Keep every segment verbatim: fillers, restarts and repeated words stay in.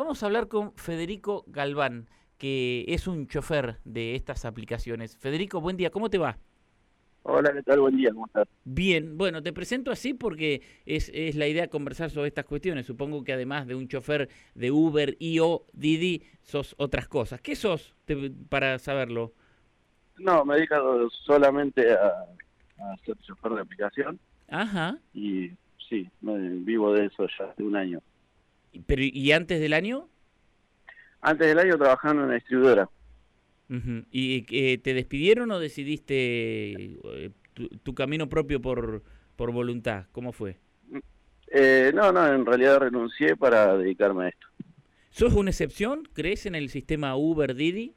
Vamos a hablar con Federico Galván, que es un chofer de estas aplicaciones. Federico, buen día, ¿cómo te va? Hola, ¿qué tal? Buen día, ¿cómo estás? Bien, bueno, te presento así porque es, es la idea conversar sobre estas cuestiones. Supongo que además de un chofer de Uber y o Didi, sos otras cosas. ¿Qué sos, te- para saberlo? No, me dedico solamente a, a ser chofer de aplicación Ajá, y sí, me, vivo de eso ya hace un año. pero ¿y antes del año? Antes del año trabajando en una distribuidora. Ujú. ¿Y eh, te despidieron o decidiste eh, tu, tu camino propio por, por voluntad? ¿Cómo fue? Eh, no, no, en realidad renuncié para dedicarme a esto. ¿Sos una excepción? ¿Crees en el sistema Uber Didi?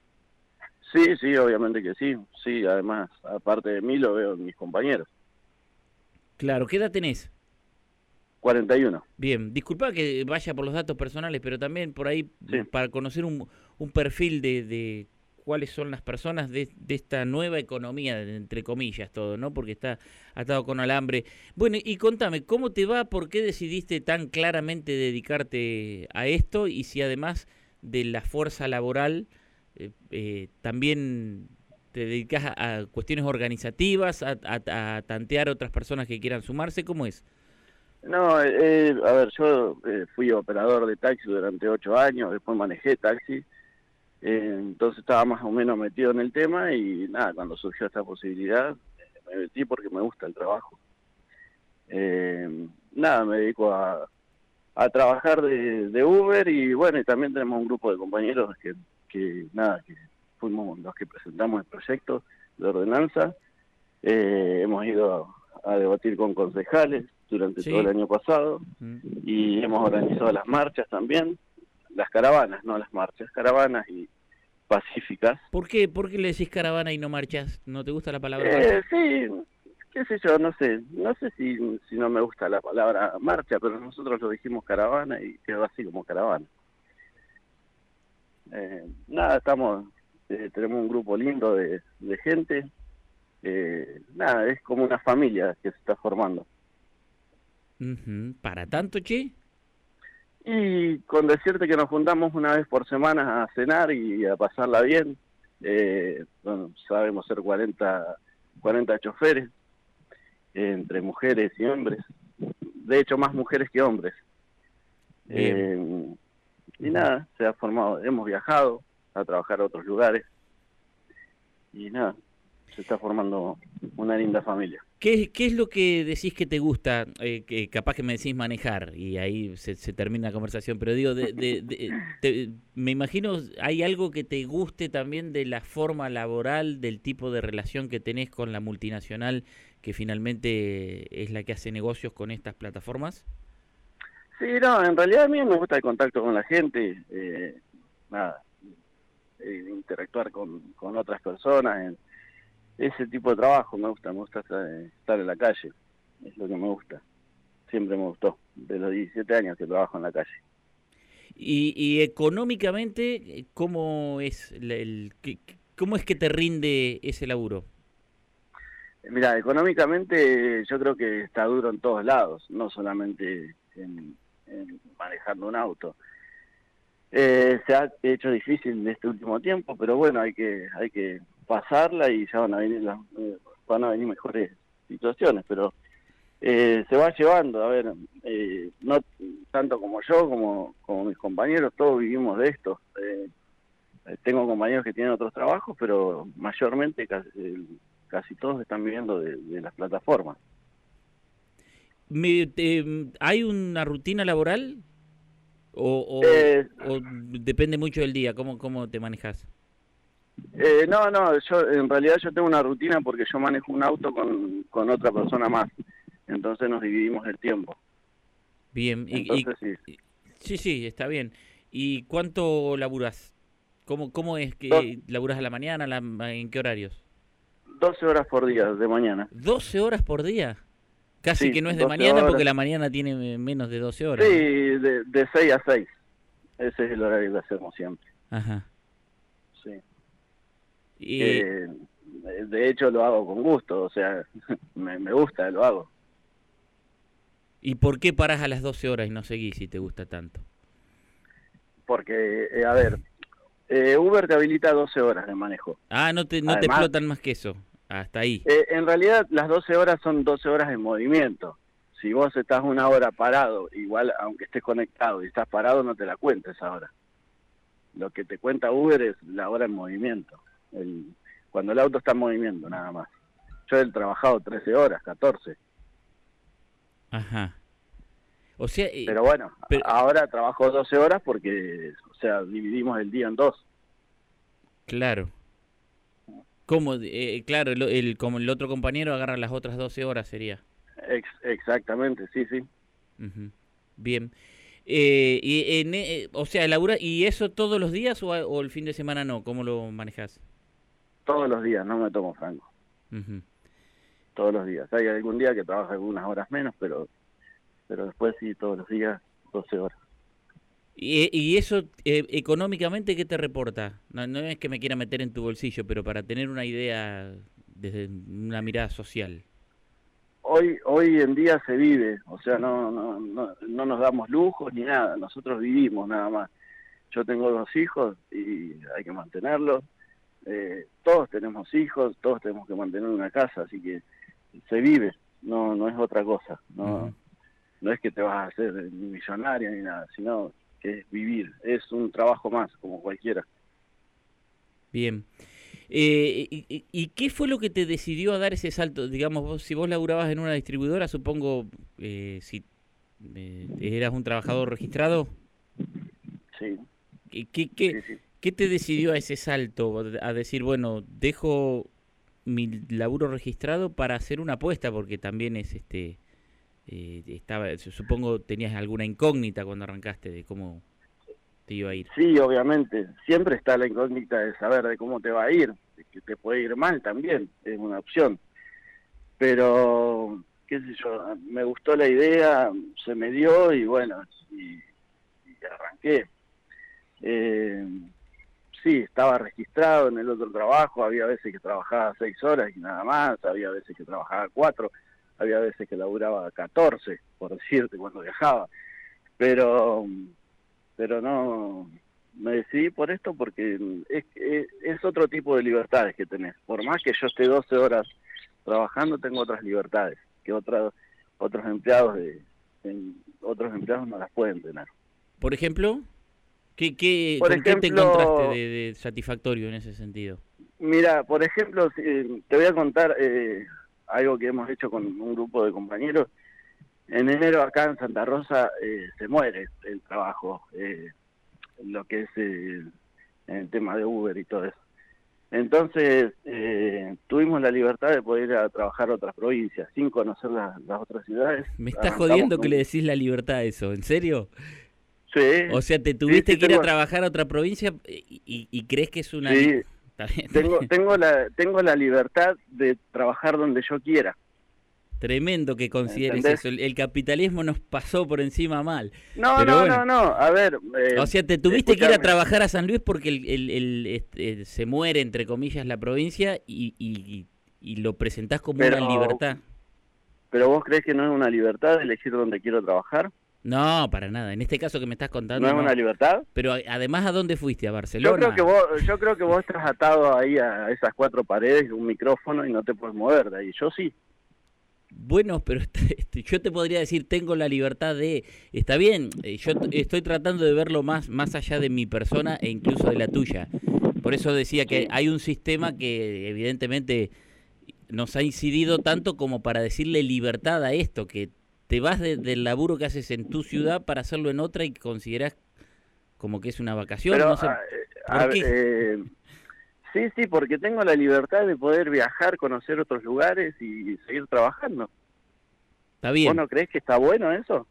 Sí, sí, obviamente que sí. Sí, además, aparte de mí, lo veo en mis compañeros. Claro, ¿qué edad tenés? cuarenta y uno. Bien, disculpa que vaya por los datos personales, pero también por ahí Sí. mm, para conocer un, un perfil de, de cuáles son las personas de, de esta nueva economía, entre comillas todo, ¿no? Porque está atado con alambre. Bueno, y contame, ¿cómo te va? ¿Por qué decidiste tan claramente dedicarte a esto? Y si además de la fuerza laboral, eh, eh, también te dedicas a, a cuestiones organizativas, a, a, a tantear a otras personas que quieran sumarse, ¿cómo es? No, eh, a ver, yo eh, fui operador de taxi durante ocho años, después manejé taxi. Eh, entonces estaba más o menos metido en el tema y nada, cuando surgió esta posibilidad, eh, me metí porque me gusta el trabajo. Eh, nada, me dedico a, a trabajar de, de Uber y bueno, y también tenemos un grupo de compañeros que, que nada, que fuimos los que presentamos el proyecto de ordenanza. Eh, hemos ido a, a debatir con concejales durante todo el Sí. año pasado Mm. y hemos organizado las marchas también, las caravanas, no las marchas, caravanas y pacíficas. ¿Por qué? ¿Por qué le decís caravana y no marchas? ¿No te gusta la palabra Eh, marcha? sí, qué sé yo, no sé, no sé si, si no me gusta la palabra marcha, pero nosotros lo dijimos caravana y quedó así como caravana. Eh, nada, estamos, eh, tenemos un grupo lindo de, de gente, eh, nada, es como una familia que se está formando. Ujú. ¿Para tanto, che? Y con decirte que nos juntamos una vez por semana a cenar y a pasarla bien, eh, bueno, sabemos ser cuarenta cuarenta choferes, eh, entre mujeres y hombres, de hecho más mujeres que hombres. Bien. Eh, y Ujú. nada, se ha formado, hemos viajado a trabajar a otros lugares y nada, se está formando una linda familia. ¿Qué, qué es lo que decís que te gusta? Eh, que capaz que me decís manejar y ahí se, se termina la conversación, pero digo, de, de- de- te- me imagino, ¿hay algo que te guste también de la forma laboral, del tipo de relación que tenés con la multinacional que finalmente es la que hace negocios con estas plataformas? Sí, no, en realidad a mí me gusta el contacto con la gente, eh, nada, eh, interactuar con, con otras personas, en ese tipo de trabajo me gusta, me gusta estar, estar en la calle, es lo que me gusta, siempre me gustó, de los diecisiete años que trabajo en la calle. Y, y económicamente, ¿cómo es la- el, qué- qué- cómo es que te rinde ese laburo? Mira, económicamente yo creo que está duro en todos lados, no solamente en, en manejando un auto. Eh, se ha hecho difícil en este último tiempo, pero bueno, hay que hay que pasarla y ya van a venir las, eh, van a venir mejores situaciones, pero eh, se va llevando, a ver, eh, no tanto como yo, como, como mis compañeros, todos vivimos de esto. Eh, tengo compañeros que tienen otros trabajos, pero mayormente casi, eh, casi todos están viviendo de, de las plataformas. Me- te- ¿hay una rutina laboral o, Eh, o- o depende mucho del día? ¿Cómo, cómo te manejas? eh, no, no, yo en realidad yo tengo una rutina porque yo manejo un auto con, con otra persona más, entonces nos dividimos el tiempo. Bien, y, y- Entonces sí, y- sí, sí, está bien. ¿Y cuánto laburas? ¿Cómo, cómo es dos, que laburas a la mañana? A la- ¿En qué horarios? doce horas por día de mañana. ¿doce horas por día? Casi Sí, que no es de doce mañana porque horas. la mañana tiene menos de doce Sí, horas, ¿no? de, de seis a seis. Ese es el horario que hacemos siempre. Ajá. Sí. Y, Que de hecho lo hago con gusto, o sea, me, me gusta, lo hago. ¿Y por qué parás a las doce horas y no seguís si te gusta tanto? porque, eh, a ver, eh, Uber te habilita doce horas de manejo. Ah, no te, no Además, te explotan más que eso, hasta ahí. Eh, en realidad las doce horas son doce horas de movimiento. Si vos estás una hora parado, igual aunque estés conectado y estás parado, no te la cuenta esa hora. Lo que te cuenta Uber es la hora en movimiento, el, cuando el auto está en movimiento nada más. Yo he trabajado trece horas, catorce. Ajá. O sea, eh, pero bueno, pero... ahora trabajo doce horas porque, o sea, dividimos el día en dos. Claro. ¿Cómo? Eh, claro, el, el, como el otro compañero agarra las otras doce horas sería. Ex exactamente, sí, sí. Uh-huh. Bien. Eh, y, en, eh, o sea, labura, ¿y eso todos los días o, o el fin de semana no? ¿Cómo lo manejas? Todos los días, no me tomo franco. Uh-huh. Todos los días. Hay algún día que trabajo algunas horas menos, pero pero después sí, todos los días, doce horas. ¿Y, y eso eh, económicamente qué te reporta? No, no es que me quiera meter en tu bolsillo, pero para tener una idea desde una mirada social. Hoy hoy en día se vive, o sea, no no no, no nos damos lujos ni nada, nosotros vivimos nada más. Yo tengo dos hijos y hay que mantenerlos, eh, todos tenemos hijos, todos tenemos que mantener una casa, así que se vive, no no es otra cosa, no uh-huh. no es que te vas a hacer millonario ni nada, sino que es vivir, es un trabajo más, como cualquiera. Bien. Eh, y, ¿Y qué fue lo que te decidió a dar ese salto? Digamos, vos, si vos laburabas en una distribuidora, supongo, eh, si eh, eras un trabajador registrado. Sí. ¿Qué, qué, qué, sí, sí. ¿Qué te decidió a ese salto? A decir, bueno, dejo mi laburo registrado para hacer una apuesta, porque también es este... Eh, estaba, supongo tenías alguna incógnita cuando arrancaste de cómo te iba a ir. Sí, obviamente, siempre está la incógnita de saber de cómo te va a ir, de que te puede ir mal también, es una opción. Pero, qué sé yo, me gustó la idea, se me dio y bueno, y, y arranqué. Eh, sí, estaba registrado en el otro trabajo, había veces que trabajaba seis horas y nada más, había veces que trabajaba cuatro. Había veces que laburaba catorce, por decirte, cuando viajaba. Pero pero no, me decidí por esto porque es, es, es otro tipo de libertades que tenés. Por más que yo esté doce horas trabajando, tengo otras libertades que otros otros empleados de en, otros empleados no las pueden tener. Por ejemplo, ¿qué, qué, por ¿con ejemplo, qué te encontraste de, de satisfactorio en ese sentido? Mira, por ejemplo, te voy a contar... Eh, algo que hemos hecho con un grupo de compañeros. En enero acá en Santa Rosa eh, se muere el trabajo, eh, lo que es eh, el tema de Uber y todo eso. Entonces eh, tuvimos la libertad de poder ir a trabajar a otras provincias sin conocer la, las otras ciudades. Me estás jodiendo que le decís la libertad a eso, ¿en serio? Sí. O sea, te tuviste sí, sí, que ir tengo... a trabajar a otra provincia y, y, y crees que es una... Sí. Tengo, tengo la tengo la libertad de trabajar donde yo quiera. Tremendo que consideres ¿entendés? Eso. El, el capitalismo nos pasó por encima mal. No, Pero no, bueno. no, no. A ver. Eh, o sea, te tuviste escuchame. que ir a trabajar a San Luis porque el, el, el, este, se muere, entre comillas, la provincia y, y, y lo presentás como pero, una libertad. ¿Pero vos crees que no es una libertad elegir donde quiero trabajar? No, para nada. En este caso que me estás contando... ¿No es no. una libertad? Pero además, ¿a dónde fuiste? ¿A Barcelona? Yo creo que vos, yo creo que vos estás atado ahí a esas cuatro paredes, un micrófono y no te puedes mover de ahí. Yo sí. Bueno, pero yo te podría decir, tengo la libertad de... Está bien, yo estoy tratando de verlo más, más allá de mi persona e incluso de la tuya. Por eso decía que hay un sistema que evidentemente nos ha incidido tanto como para decirle libertad a esto, que te vas de, del laburo que haces en tu ciudad para hacerlo en otra y considerás como que es una vacación. Pero, no sé, a, ¿por a, qué? Eh, sí, sí, porque tengo la libertad de poder viajar, conocer otros lugares y seguir trabajando. Está bien. ¿Vos no crees que está bueno eso?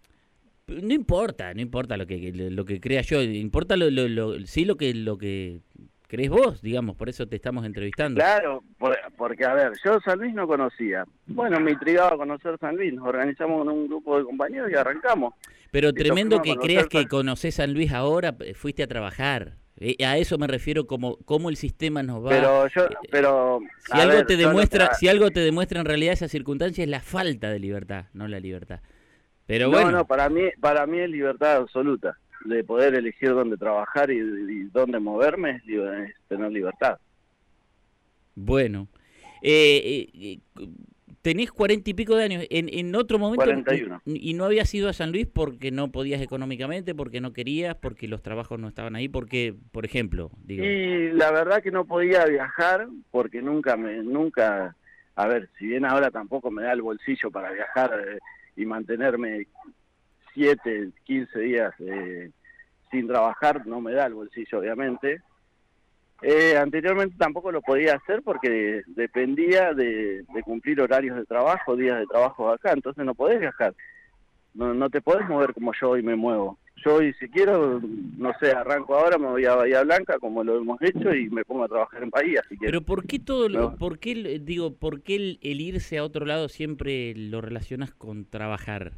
No importa, no importa lo que lo que crea yo, importa lo, lo, lo sí lo que lo que crees vos, digamos, por eso te estamos entrevistando. Claro, por, porque a ver, yo San Luis no conocía. Bueno, me intrigaba conocer San Luis, nos organizamos con un grupo de compañeros y arrancamos. Pero y tremendo que creas San... que conocés San Luis ahora, fuiste a trabajar. Eh, a eso me refiero como cómo el sistema nos va. Pero yo, pero si algo ver, te demuestra, no te... si algo te demuestra en realidad esa circunstancia es la falta de libertad, no la libertad. Pero no, bueno. no, para mí, para mí es libertad absoluta. de poder elegir dónde trabajar y, y dónde moverme es, es tener libertad. Bueno, eh, eh, tenés cuarenta y pico de años. En, en otro momento. cuarenta y uno. ¿Y no habías ido a San Luis porque no podías económicamente, porque no querías, porque los trabajos no estaban ahí? Porque, por ejemplo, digo. Y la verdad que no podía viajar porque nunca me, nunca, a ver, si bien ahora tampoco me da el bolsillo para viajar eh, y mantenerme siete, quince días eh, sin trabajar, no me da el bolsillo, obviamente. Eh, anteriormente tampoco lo podía hacer porque dependía de, de cumplir horarios de trabajo, días de trabajo acá, entonces no podés viajar, no, no te podés mover como yo hoy me muevo. Yo hoy si quiero, no sé, arranco ahora, me voy a Bahía Blanca como lo hemos hecho y me pongo a trabajar en Bahía si quiero. Pero ¿por qué todo, lo, No. por qué, digo, por qué el, el irse a otro lado siempre lo relacionas con trabajar?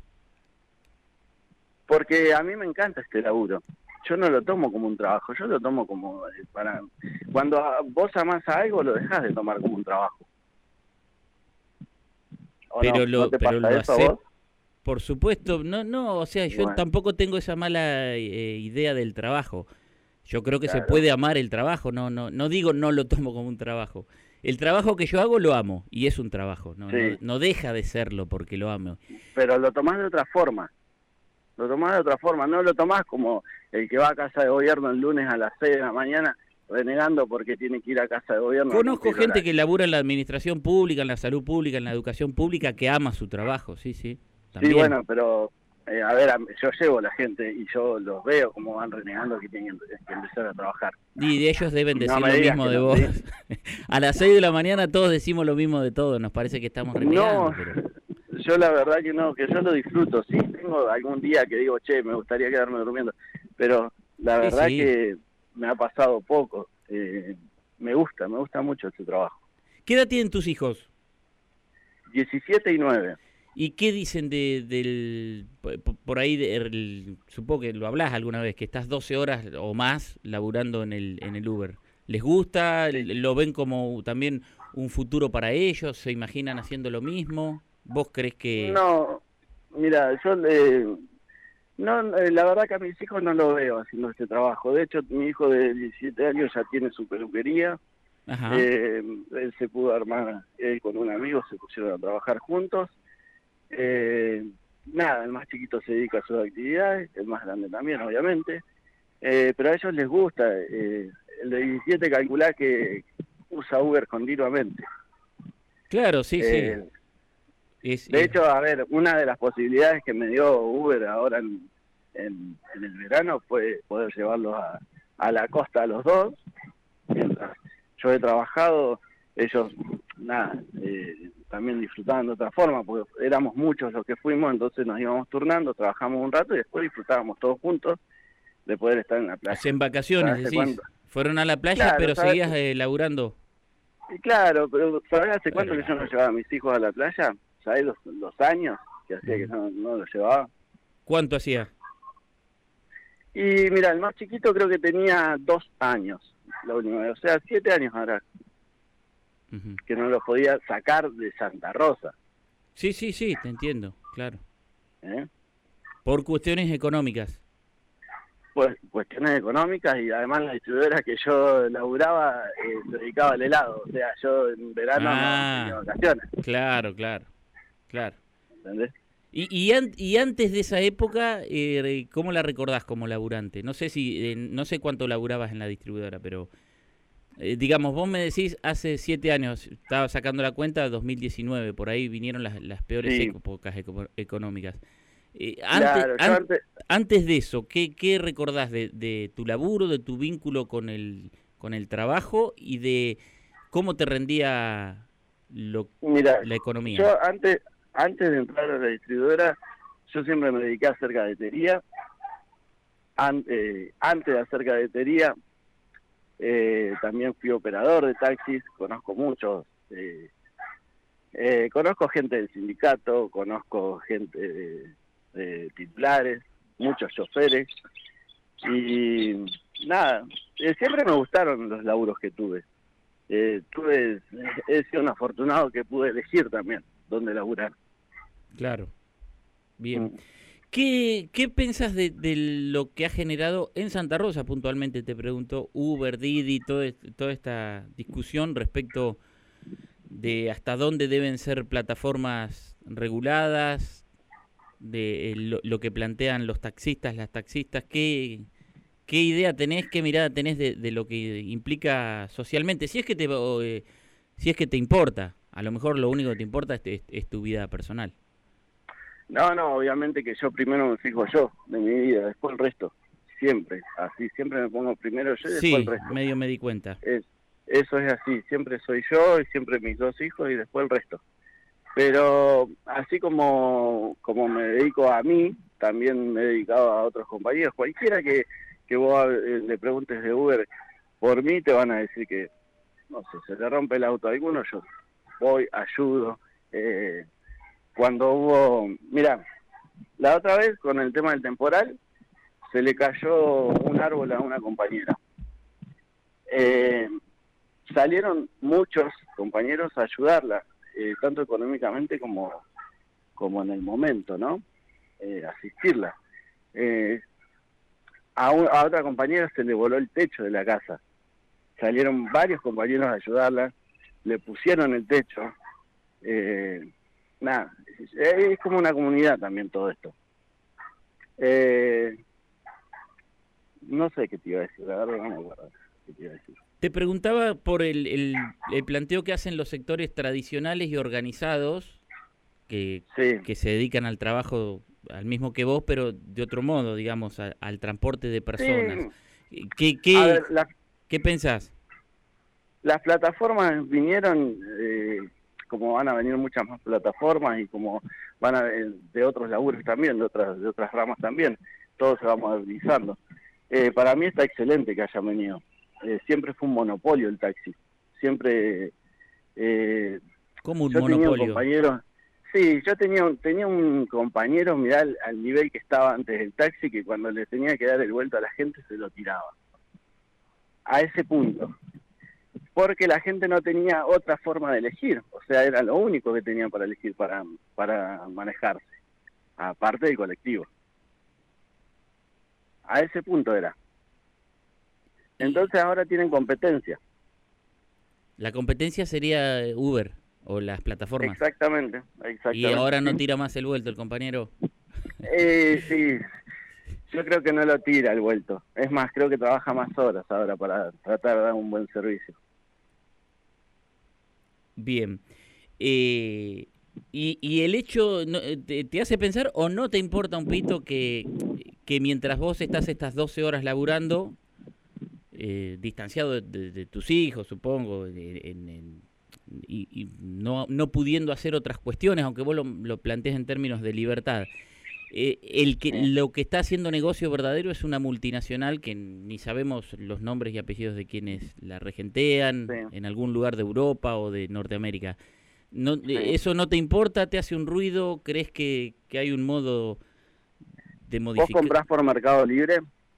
Porque a mí me encanta este laburo. Yo no lo tomo como un trabajo, yo lo tomo como eh, para... Cuando vos amás a algo, lo dejás de tomar como un trabajo. ¿O Pero no? lo, ¿No te pero pasa lo eso a hace, vos? por supuesto, no, no, o sea, yo Bueno, tampoco tengo esa mala eh, idea del trabajo. Yo creo que se claro. puede amar el trabajo, no, no, no digo no lo tomo como un trabajo. El trabajo que yo hago lo amo y es un trabajo, no, Sí. no, no deja de serlo porque lo amo. Pero lo tomás de otra forma. Lo tomás de otra forma, no lo tomás como el que va a casa de gobierno el lunes a las seis de la mañana renegando porque tiene que ir a casa de gobierno. Conozco gente que labura en la administración pública, en la salud pública, en la educación pública, que ama su trabajo, sí, sí. También. Sí, bueno, pero eh, a ver, a, yo llevo a la gente y yo los veo como van renegando que tienen que empezar a trabajar. Y de ellos deben No decir me lo digas mismo que de no, vos. ¿sí? A las seis de la mañana todos decimos lo mismo de todos, nos parece que estamos renegando. No, pero... yo la verdad que no, que yo lo disfruto, sí, tengo algún día que digo, che, me gustaría quedarme durmiendo, pero la Sí, verdad sí. que me ha pasado poco, eh, me gusta, me gusta mucho este trabajo. ¿Qué edad tienen tus hijos? diecisiete y nueve. ¿Y qué dicen de, del, por- por ahí, de- el- supongo que lo hablás alguna vez, que estás doce horas o más laburando en el, en el Uber? ¿Les gusta? Sí. ¿Lo ven como también un futuro para ellos? ¿Se imaginan haciendo lo mismo? ¿Vos crees que...? No, mira, yo le... No, eh, la verdad que a mis hijos no lo veo haciendo este trabajo. De hecho, mi hijo de diecisiete años ya tiene su peluquería. Ajá. Eh, él se pudo armar, él con un amigo se pusieron a trabajar juntos. Eh, nada, el más chiquito se dedica a sus actividades, el más grande también, obviamente. Eh, pero a ellos les gusta. Eh, el de diecisiete calculá que usa Uber continuamente. Claro, sí, Eh, sí. Es, De es- hecho, a ver, una de las posibilidades que me dio Uber ahora en, en, en el verano fue poder llevarlos a, a la costa a los dos. Mientras yo he trabajado, ellos, nada, eh, también disfrutaban de otra forma, porque éramos muchos los que fuimos, entonces nos íbamos turnando, trabajamos un rato y después disfrutábamos todos juntos de poder estar en la playa. en vacaciones, ¿Sabes hace decís. cuánto? Fueron a la playa, Claro, pero ¿sabes? seguías eh, laburando. Y claro, pero ¿sabés hace cuánto Pero que yo la- no llevaba a mis hijos a la playa? ¿Sabés los, los años que hacía que no, no los llevaba? ¿Cuánto hacía? Y mira, el más chiquito creo que tenía dos años, la última vez. O sea, siete años ahora, Ujú. que no los podía sacar de Santa Rosa. Sí, sí, sí, te entiendo, claro. ¿eh? Por cuestiones económicas. Pues cuestiones económicas y además la distribuidora que yo laburaba eh, se dedicaba al helado. O sea, yo en verano Ah. no tenía vacaciones, Claro, claro, claro. ¿entendés? Y, y, an- y antes de esa época, eh, ¿cómo la recordás como laburante? No sé si, eh, no sé cuánto laburabas en la distribuidora, pero eh, digamos, vos me decís hace siete años, estaba sacando la cuenta, dos mil diecinueve, por ahí vinieron las, las peores Sí. épocas eco- económicas. Eh, antes, Claro, yo an- antes, antes de eso, ¿qué, qué recordás de, de tu laburo, de tu vínculo con el, con el trabajo y de cómo te rendía lo, mira, la economía? yo antes, antes de entrar a la distribuidora, yo siempre me dediqué a hacer cadetería. An- eh, antes de hacer cadetería, eh, también fui operador de taxis, conozco muchos, eh, eh, conozco gente del sindicato, conozco gente de, de titulares, muchos choferes, y nada, eh, siempre me gustaron los laburos que tuve. Eh, tuve, he sido un afortunado que pude elegir también dónde laburar. Claro. Bien. Mm. ¿Qué, qué pensás de, de lo que ha generado en Santa Rosa, puntualmente te pregunto, Uber, Didi, todo est- toda esta discusión respecto de hasta dónde deben ser plataformas reguladas, de eh, lo, lo que plantean los taxistas, las taxistas? ¿Qué, qué idea tenés, qué mirada tenés de, de lo que implica socialmente? Si es que te, o, eh, si es que te importa, a lo mejor lo único que te importa es, es- es tu vida personal. No, no, obviamente que yo primero me fijo yo de mi vida, después el resto, siempre, así, siempre me pongo primero yo y después el Sí, resto. medio me di cuenta. Es, eso es así, siempre soy yo y siempre mis dos hijos y después el resto. Pero así como, como me dedico a mí, también me he dedicado a otros compañeros. Cualquiera que, que vos eh, le preguntes de Uber, por mí te van a decir que, no sé, se le rompe el auto a alguno, yo voy, ayudo. Eh, cuando hubo, mira, la otra vez con el tema del temporal, se le cayó un árbol a una compañera. Eh, salieron muchos compañeros a ayudarla, eh, tanto económicamente como, como en el momento, ¿no? Eh, asistirla. Eh, a, un, a otra compañera se le voló el techo de la casa. Salieron varios compañeros a ayudarla, le pusieron el techo. Eh, nada, es, es como una comunidad también todo esto. Eh, no sé qué te iba a decir, la verdad no me acuerdo qué te iba a decir. Te preguntaba por el, el, el planteo que hacen los sectores tradicionales y organizados que, Sí. que se dedican al trabajo al mismo que vos, pero de otro modo, digamos, a- al transporte de personas. Sí. ¿Qué, A qué, ver, la, qué pensás? las plataformas vinieron, eh, como van a venir muchas más plataformas y como van a eh, de otros laburos también, de otras de otras ramas también, todo se va modernizando. Eh, para mí está excelente que hayan venido. Eh, siempre fue un monopolio el taxi. Siempre eh, ¿Cómo un yo tenía un monopolio? compañero, sí, yo tenía un, tenía un compañero, mirá, al, al nivel que estaba antes del taxi, que cuando le tenía que dar el vuelto a la gente se lo tiraba. A ese punto. Porque la gente no tenía otra forma de elegir, o sea, era lo único que tenían para elegir, para, para manejarse, aparte del colectivo. A ese punto era. Y Entonces ahora tienen competencia. la competencia sería Uber o las plataformas. Exactamente, Y exactamente, ahora no sí. tira más el vuelto el compañero. Eh, sí, yo creo que no lo tira el vuelto. Es más, creo que trabaja más horas ahora para tratar de dar un buen servicio. Bien. Eh, y, y el hecho, no, eh, te, te hace pensar o no te importa un pito que, que mientras vos estás estas doce horas laburando, eh, distanciado de, de- de tus hijos, supongo, de- en- en- y, y no, no pudiendo hacer otras cuestiones, aunque vos lo, lo plantees en términos de libertad, eh, el que Sí, lo que está haciendo negocio verdadero es una multinacional que ni sabemos los nombres y apellidos de quienes la sí, regentean en algún lugar de Europa o de Norteamérica. No, sí. ¿eso no te importa? ¿Te hace un ruido? ¿Crees que, que hay un modo de ¿Vos modificar? comprás por Mercado Libre?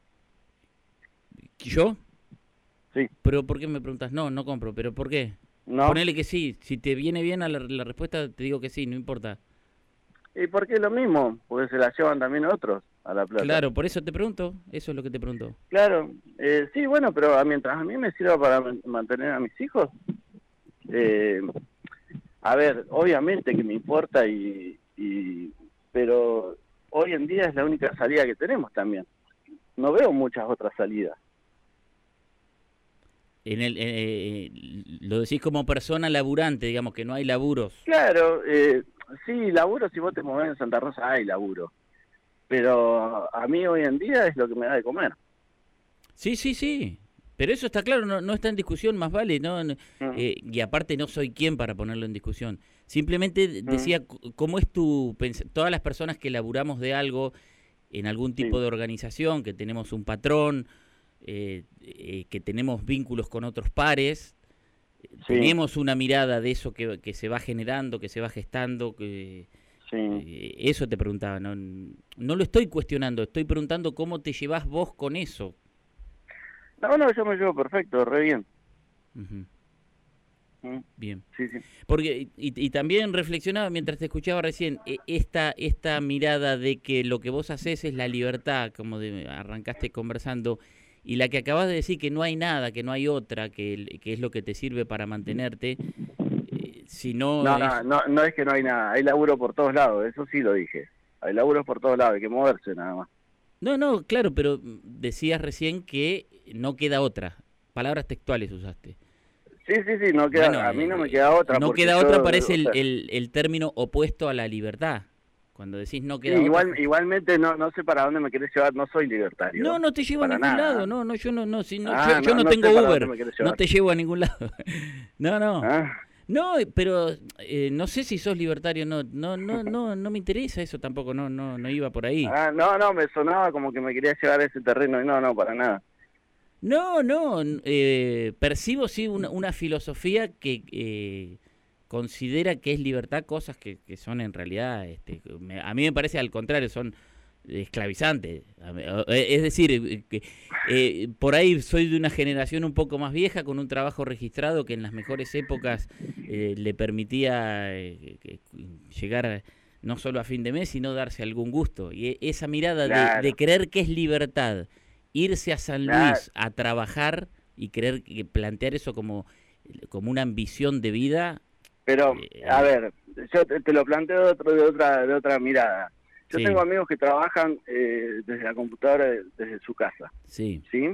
¿Yo? Sí. ¿Pero por qué me preguntas? No, no compro. ¿Pero por qué? ¿No? Ponele que sí. Si te viene bien a la, la respuesta, te digo que sí, no importa. ¿Y por qué lo mismo? Porque se la llevan también otros a La Plata. Claro, por eso te pregunto. Eso es lo que te pregunto. Claro, eh, sí, bueno, pero a- mientras a mí me sirva para man- mantener a mis hijos, eh, a ver, obviamente que me importa y, y, pero hoy en día es la única salida que tenemos también. No veo muchas otras salidas. En el, eh, lo decís como persona laburante, digamos que no hay laburos. Claro, eh, sí, laburo, si vos te movés en Santa Rosa hay laburo, pero a mí hoy en día es lo que me da de comer. Sí, sí, sí. Pero eso está claro, no, no está en discusión, más vale, ¿no? No, Mm, eh, y aparte no soy quien para ponerlo en discusión. Simplemente mm, decía, c- ¿cómo es tu... pens- Todas las personas que laburamos de algo en algún tipo sí, de organización, que tenemos un patrón, eh, eh, que tenemos vínculos con otros pares, sí, tenemos una mirada de eso que, que se va generando, que se va gestando, que... sí. eh, eso te preguntaba, ¿no? No lo estoy cuestionando, estoy preguntando cómo te llevas vos con eso. No, no, yo me llevo perfecto, re bien. Ujú. Bien. Sí, sí. Porque, y, y también reflexionaba mientras te escuchaba recién, eh, esta, esta mirada de que lo que vos hacés es la libertad, como de, arrancaste conversando, y la que acabas de decir, que no hay nada, que no hay otra, que, que es lo que te sirve para mantenerte, eh, si no, No, es... no, no, no es que no hay nada, hay laburo por todos lados, eso sí lo dije. Hay laburo por todos lados, hay que moverse nada más. No, no, claro, pero decías recién que no queda otra. Palabras textuales usaste. Sí, sí, sí, no queda, Bueno, a mí no me eh, queda otra. no porque queda yo, otra parece o el, sea, el, el término opuesto a la libertad. Cuando decís no sí, queda otra... igual, igualmente no, no sé para dónde me querés llevar, no soy No, libertario, no te llevo a para ningún lado, nada. no, no, yo no, no, si no, Ah, yo, yo no, no no tengo sé para dónde Uber, me querés no llevar. te llevo a ningún lado. No, no. Ah, No, pero eh, no sé si sos libertario, no, no, no, no, no me interesa eso tampoco, no, no, no iba por ahí. ah, no, no, me sonaba como que me quería llevar a ese terreno y no, no, para nada. No, no, n- eh, percibo sí una, una filosofía que eh, considera que es libertad, cosas que, que son en realidad, este, me- a mí me parece al contrario, son esclavizantes. A mí- o- eh, Es decir, eh, que, eh, por ahí soy de una generación un poco más vieja, con un trabajo registrado que en las mejores épocas eh, le permitía eh, que- llegar a- no solo a fin de mes, sino darse algún gusto. Y e- esa mirada de, de Claro, creer que es libertad, irse a San claro. Luis a trabajar y creer que plantear eso como, como una ambición de vida, Pero, eh, a eh, ver, yo te, te lo planteo de, otro, de otra de otra mirada. Yo sí, tengo amigos que trabajan eh, desde la computadora, desde su casa, sí, ¿sí?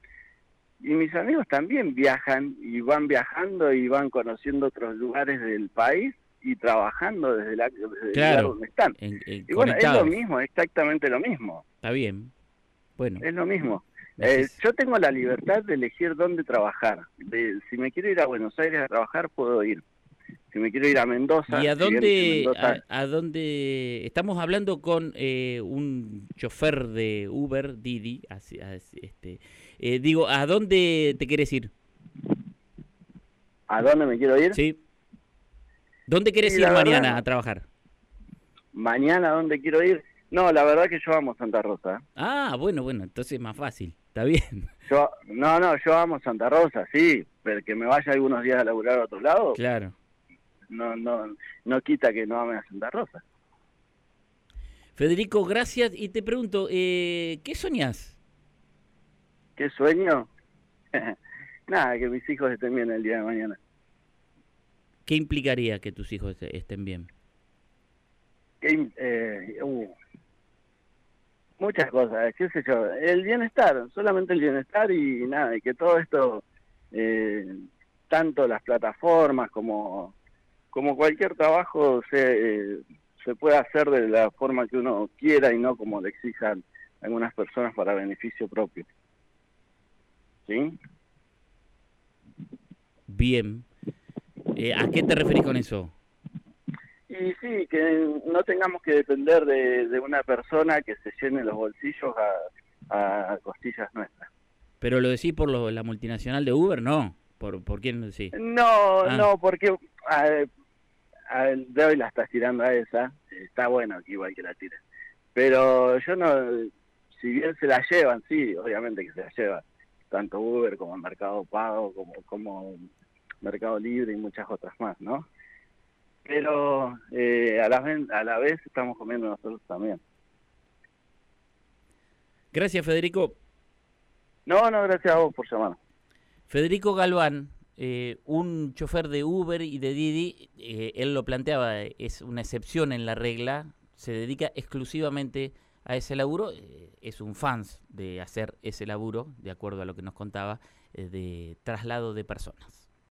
Y mis amigos también viajan y van viajando y van conociendo otros lugares del país y trabajando desde, la, desde el lugar claro, donde están. en- en- Y bueno, es lo conectados, mismo, exactamente lo mismo, está bien, bueno, es lo mismo. Eh, decís, yo tengo la libertad de elegir dónde trabajar. De, si me quiero ir a Buenos Aires a trabajar, puedo ir. Si me quiero ir a Mendoza, ¿y a si bien en dónde, Mendoza... a, a dónde, estamos hablando con eh, un chofer de Uber, Didi, así, así, este, eh, digo, ¿a dónde te quieres ir? ¿A dónde me quiero ir? ¿Sí? ¿Dónde quieres Y ir la verdad, mañana no. a trabajar? Mañana, ¿a dónde quiero ir? No, la verdad que yo amo Santa Rosa. Ah, bueno, bueno, entonces es más fácil, está bien, Yo, no, no, yo amo Santa Rosa, sí, pero que me vaya algunos días a laburar a otro lado, claro. no, no, no quita que no ame a Santa Rosa. Federico, gracias. Y te pregunto, eh, ¿qué soñás? ¿Qué sueño? Nada, que mis hijos estén bien el día de mañana. ¿Qué implicaría que tus hijos est- estén bien? Que, eh, uh, muchas cosas, qué sé yo, el bienestar, solamente el bienestar y nada, y que todo esto, eh, tanto las plataformas como, como cualquier trabajo se, eh, se pueda hacer de la forma que uno quiera y no como le exijan algunas personas para beneficio propio. ¿Sí? Bien. Eh, ¿a qué te referís con eso? Y sí, que no tengamos que depender de, de una persona que se llene los bolsillos a, a costillas nuestras. ¿Pero lo decís por lo- la multinacional de Uber? No. ¿Por, por quién lo decís? No, Ah, no, porque a, a, de hoy la estás tirando a esa, está bueno que igual que la tires. Pero yo no, si bien se la llevan, sí, obviamente que se la lleva, tanto Uber como Mercado Pago, como, como Mercado Libre y muchas otras más, ¿no? Pero eh, a, la vez, a la vez estamos comiendo nosotros también. gracias, Federico. No, no, gracias a vos por llamar. Federico Galván, eh, un chofer de Uber y de Didi, eh, él lo planteaba, es una excepción en la regla, se dedica exclusivamente a ese laburo, eh, es un fans de hacer ese laburo, de acuerdo a lo que nos contaba, eh, de traslado de personas.